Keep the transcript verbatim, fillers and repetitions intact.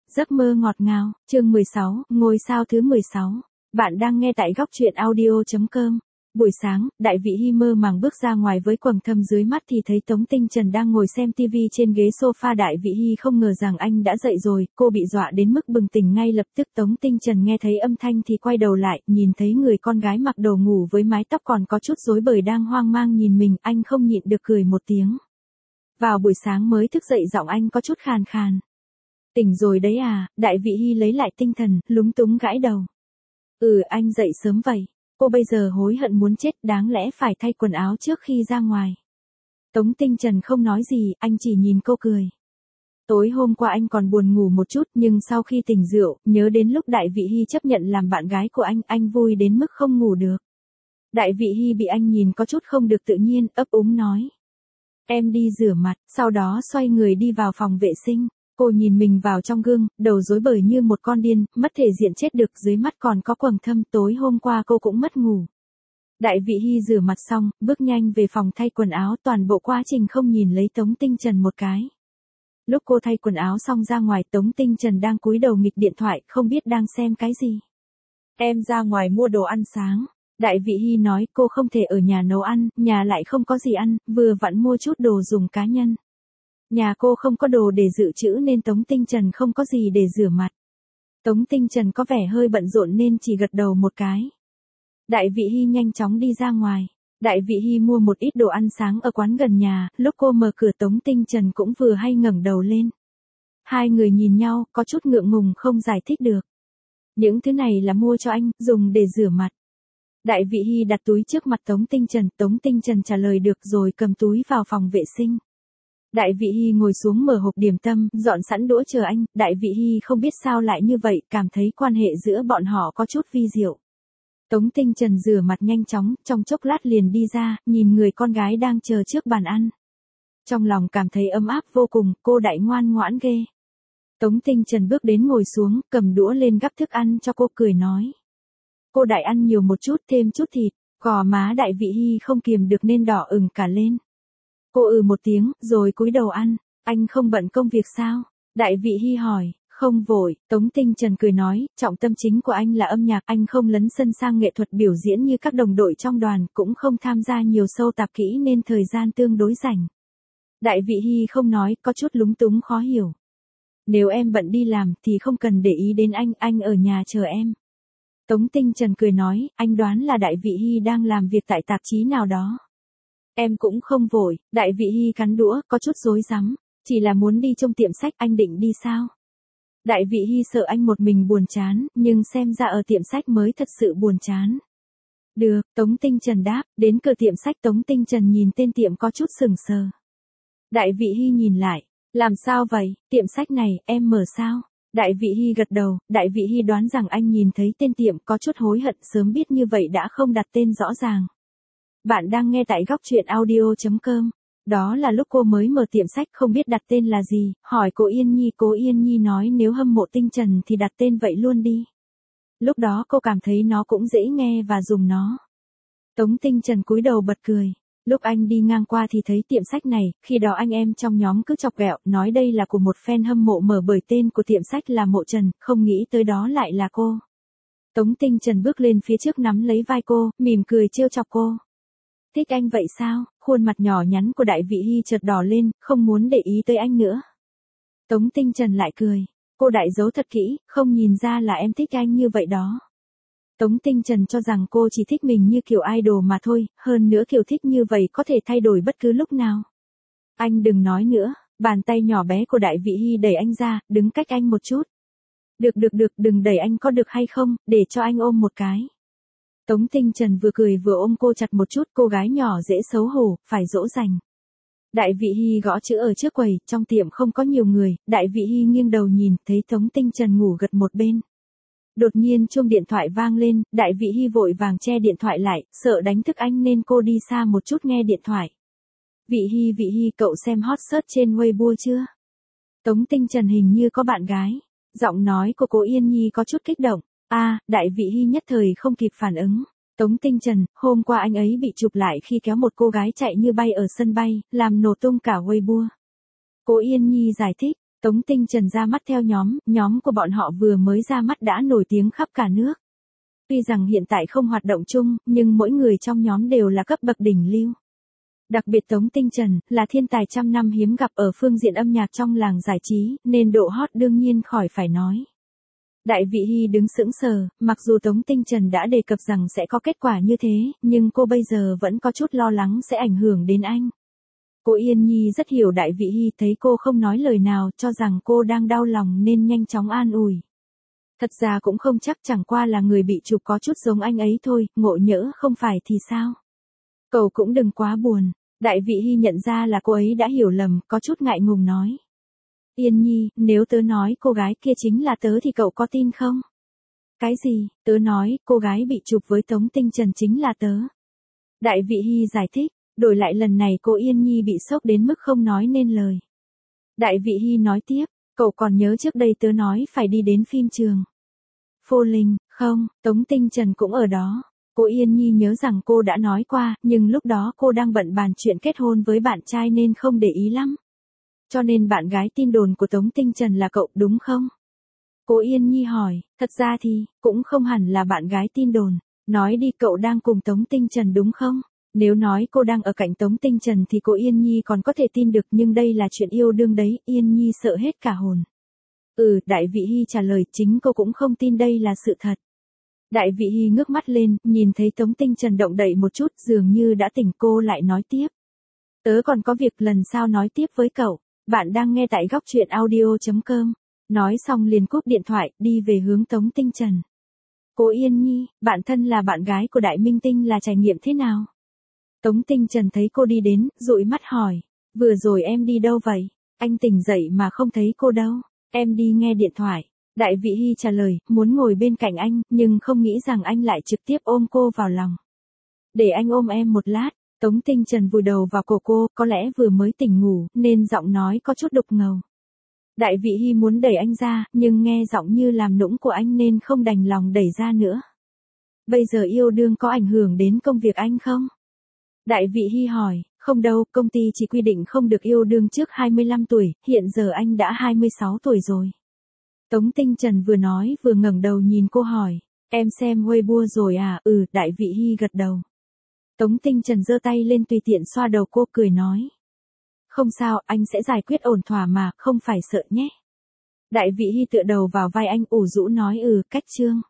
Giấc mơ ngọt ngào, chương mười sáu, ngôi sao thứ mười sáu. Bạn đang nghe tại góc truyện audio chấm com. Buổi sáng, Đại Vị Hi mơ màng bước ra ngoài với quầng thâm dưới mắt thì thấy Tống Tinh Trần đang ngồi xem tivi trên ghế sofa. Đại Vị Hi không ngờ rằng anh đã dậy rồi, cô bị dọa đến mức bừng tỉnh ngay lập tức. Tống Tinh Trần nghe thấy âm thanh thì quay đầu lại, nhìn thấy người con gái mặc đồ ngủ với mái tóc còn có chút rối bời đang hoang mang nhìn mình, anh không nhịn được cười một tiếng. Vào buổi sáng mới thức dậy giọng anh có chút khàn khàn. Tỉnh rồi đấy à? Đại Vị Hi lấy lại tinh thần, lúng túng gãi đầu. Ừ, anh dậy sớm vậy. Cô bây giờ hối hận muốn chết, đáng lẽ phải thay quần áo trước khi ra ngoài. Tống Tinh Trần không nói gì, anh chỉ nhìn cô cười. Tối hôm qua anh còn buồn ngủ một chút, nhưng sau khi tỉnh rượu, nhớ đến lúc Đại Vị Hi chấp nhận làm bạn gái của anh, anh vui đến mức không ngủ được. Đại Vị Hi bị anh nhìn có chút không được tự nhiên, ấp úng nói. Em đi rửa mặt, sau đó xoay người đi vào phòng vệ sinh. Cô nhìn mình vào trong gương, đầu rối bời như một con điên, mất thể diện chết được, dưới mắt còn có quầng thâm, tối hôm qua cô cũng mất ngủ. Đại Vị Hi rửa mặt xong, bước nhanh về phòng thay quần áo, toàn bộ quá trình không nhìn lấy Tống Tinh Trần một cái. Lúc cô thay quần áo xong ra ngoài, Tống Tinh Trần đang cúi đầu nghịch điện thoại, không biết đang xem cái gì. Em ra ngoài mua đồ ăn sáng. Đại Vị Hi nói cô không thể ở nhà nấu ăn, nhà lại không có gì ăn, vừa vặn mua chút đồ dùng cá nhân. Nhà cô không có đồ để dự trữ nên Tống Tinh Trần không có gì để rửa mặt. Tống Tinh Trần có vẻ hơi bận rộn nên chỉ gật đầu một cái. Đại Vị Hi nhanh chóng đi ra ngoài. Đại Vị Hi mua một ít đồ ăn sáng ở quán gần nhà, lúc cô mở cửa Tống Tinh Trần cũng vừa hay ngẩng đầu lên. Hai người nhìn nhau, có chút ngượng ngùng không giải thích được. Những thứ này là mua cho anh, dùng để rửa mặt. Đại Vị Hi đặt túi trước mặt Tống Tinh Trần, Tống Tinh Trần trả lời được rồi cầm túi vào phòng vệ sinh. Đại Vị Hi ngồi xuống mở hộp điểm tâm, dọn sẵn đũa chờ anh. Đại Vị Hi không biết sao lại như vậy, cảm thấy quan hệ giữa bọn họ có chút vi diệu. Tống Tinh Trần rửa mặt nhanh chóng, trong chốc lát liền đi ra, nhìn người con gái đang chờ trước bàn ăn. Trong lòng cảm thấy ấm áp vô cùng, cô đại ngoan ngoãn ghê. Tống Tinh Trần bước đến ngồi xuống, cầm đũa lên gắp thức ăn cho cô, cười nói. Cô đại ăn nhiều một chút, thêm chút thịt. Gò má Đại Vị Hi không kiềm được nên đỏ ửng cả lên. Cô ừ một tiếng, rồi cúi đầu ăn. Anh không bận công việc sao? Đại Vị Hi hỏi. Không vội, Tống Tinh Trần cười nói, trọng tâm chính của anh là âm nhạc, anh không lấn sân sang nghệ thuật biểu diễn như các đồng đội trong đoàn, cũng không tham gia nhiều show tạp kỹ nên thời gian tương đối rảnh. Đại Vị Hi không nói, có chút lúng túng khó hiểu. Nếu em bận đi làm thì không cần để ý đến anh, anh ở nhà chờ em. Tống Tinh Trần cười nói, anh đoán là Đại Vị Hi đang làm việc tại tạp chí nào đó. Em cũng không vội. Đại Vị Hi cắn đũa, có chút rối rắm. Chỉ là muốn đi trong tiệm sách, anh định đi sao? Đại Vị Hi sợ anh một mình buồn chán, nhưng xem ra ở tiệm sách mới thật sự buồn chán. Được, Tống Tinh Trần đáp, đến cửa tiệm sách. Tống Tinh Trần nhìn tên tiệm có chút sừng sờ. Đại Vị Hi nhìn lại, làm sao vậy, tiệm sách này, em mở sao? Đại Vị Hi gật đầu, Đại Vị Hi đoán rằng anh nhìn thấy tên tiệm có chút hối hận, sớm biết như vậy đã không đặt tên rõ ràng. Bạn đang nghe tại góc truyện audio chấm com. Đó là lúc cô mới mở tiệm sách không biết đặt tên là gì, hỏi cô Yên Nhi, cô Yên Nhi nói nếu hâm mộ Tinh Trần thì đặt tên vậy luôn đi. Lúc đó cô cảm thấy nó cũng dễ nghe và dùng nó. Tống Tinh Trần cúi đầu bật cười. Lúc anh đi ngang qua thì thấy tiệm sách này, khi đó anh em trong nhóm cứ chọc ghẹo, nói đây là của một fan hâm mộ mở bởi tên của tiệm sách là Mộ Trần, không nghĩ tới đó lại là cô. Tống Tinh Trần bước lên phía trước nắm lấy vai cô, mỉm cười trêu chọc cô. Thích anh vậy sao? Khuôn mặt nhỏ nhắn của Đại Vị Hi chợt đỏ lên, không muốn để ý tới anh nữa. Tống Tinh Trần lại cười. Cô đại giấu thật kỹ, không nhìn ra là em thích anh như vậy đó. Tống Tinh Trần cho rằng cô chỉ thích mình như kiểu idol mà thôi, hơn nữa kiểu thích như vậy có thể thay đổi bất cứ lúc nào. Anh đừng nói nữa, bàn tay nhỏ bé của Đại Vị Hi đẩy anh ra, đứng cách anh một chút. Được được được, đừng đẩy anh có được hay không, để cho anh ôm một cái. Tống Tinh Trần vừa cười vừa ôm cô chặt một chút, cô gái nhỏ dễ xấu hổ, phải dỗ dành. Đại Vị Hi gõ chữ ở trước quầy, trong tiệm không có nhiều người, Đại Vị Hi nghiêng đầu nhìn, thấy Tống Tinh Trần ngủ gật một bên. Đột nhiên chuông điện thoại vang lên, Đại Vị Hi vội vàng che điện thoại lại, sợ đánh thức anh nên cô đi xa một chút nghe điện thoại. Vị Hi, Vị Hi, cậu xem hot search trên Weibo chưa? Tống Tinh Trần hình như có bạn gái. Giọng nói của cô Yên Nhi có chút kích động. A, à, Đại Vị Hi nhất thời không kịp phản ứng. Tống Tinh Trần, hôm qua anh ấy bị chụp lại khi kéo một cô gái chạy như bay ở sân bay, làm nổ tung cả Weibo. Cô Yên Nhi giải thích, Tống Tinh Trần ra mắt theo nhóm, nhóm của bọn họ vừa mới ra mắt đã nổi tiếng khắp cả nước. Tuy rằng hiện tại không hoạt động chung, nhưng mỗi người trong nhóm đều là cấp bậc đỉnh lưu. Đặc biệt Tống Tinh Trần, là thiên tài trăm năm hiếm gặp ở phương diện âm nhạc trong làng giải trí, nên độ hot đương nhiên khỏi phải nói. Đại Vị Hy đứng sững sờ, mặc dù Tống Tinh Trần đã đề cập rằng sẽ có kết quả như thế, nhưng cô bây giờ vẫn có chút lo lắng sẽ ảnh hưởng đến anh. Cô Yên Nhi rất hiểu Đại Vị Hy, thấy cô không nói lời nào, cho rằng cô đang đau lòng nên nhanh chóng an ủi. Thật ra cũng không chắc, chẳng qua là người bị chụp có chút giống anh ấy thôi, ngộ nhỡ không phải thì sao? Cậu cũng đừng quá buồn. Đại Vị Hy nhận ra là cô ấy đã hiểu lầm, có chút ngại ngùng nói. Yên Nhi, nếu tớ nói cô gái kia chính là tớ thì cậu có tin không? Cái gì? Tớ nói, cô gái bị chụp với Tống Tinh Trần chính là tớ. Đại Vị Hy giải thích, đổi lại lần này cô Yên Nhi bị sốc đến mức không nói nên lời. Đại Vị Hy nói tiếp, cậu còn nhớ trước đây tớ nói phải đi đến phim trường. Phô Linh, không, Tống Tinh Trần cũng ở đó. Cô Yên Nhi nhớ rằng cô đã nói qua, nhưng lúc đó cô đang bận bàn chuyện kết hôn với bạn trai nên không để ý lắm. Cho nên bạn gái tin đồn của Tống Tinh Trần là cậu đúng không? Cô Yên Nhi hỏi, thật ra thì, cũng không hẳn là bạn gái tin đồn. Nói đi, cậu đang cùng Tống Tinh Trần đúng không? Nếu nói cô đang ở cạnh Tống Tinh Trần thì cô Yên Nhi còn có thể tin được, nhưng đây là chuyện yêu đương đấy, Yên Nhi sợ hết cả hồn. Ừ, Đại Vị Hy trả lời, chính cô cũng không tin đây là sự thật. Đại Vị Hy ngước mắt lên, nhìn thấy Tống Tinh Trần động đậy một chút, dường như đã tỉnh, cô lại nói tiếp. Tớ còn có việc lần sau nói tiếp với cậu. Bạn đang nghe tại góc truyện audio chấm com. Nói xong liền cúp điện thoại, đi về hướng Tống Tinh Trần. Cô Yên Nhi, bạn thân là bạn gái của Đại Minh Tinh là trải nghiệm thế nào? Tống Tinh Trần thấy cô đi đến, dụi mắt hỏi. Vừa rồi em đi đâu vậy? Anh tỉnh dậy mà không thấy cô đâu. Em đi nghe điện thoại. Đại Vị Hy trả lời, muốn ngồi bên cạnh anh, nhưng không nghĩ rằng anh lại trực tiếp ôm cô vào lòng. Để anh ôm em một lát. Tống Tinh Trần vùi đầu vào cổ cô, có lẽ vừa mới tỉnh ngủ, nên giọng nói có chút đục ngầu. Đại Vị Hy muốn đẩy anh ra, nhưng nghe giọng như làm nũng của anh nên không đành lòng đẩy ra nữa. Bây giờ yêu đương có ảnh hưởng đến công việc anh không? Đại Vị Hy hỏi, không đâu, công ty chỉ quy định không được yêu đương trước hai mươi lăm tuổi, hiện giờ anh đã hai mươi sáu tuổi rồi. Tống Tinh Trần vừa nói vừa ngẩng đầu nhìn cô hỏi, em xem Weibo rồi à? Ừ, Đại Vị Hy gật đầu. Tống Tinh Trần giơ tay lên tùy tiện xoa đầu cô, cười nói. Không sao, anh sẽ giải quyết ổn thỏa mà, không phải sợ nhé. Đại Vị Hy tựa đầu vào vai anh, ủ rũ nói, ừ, cách chương.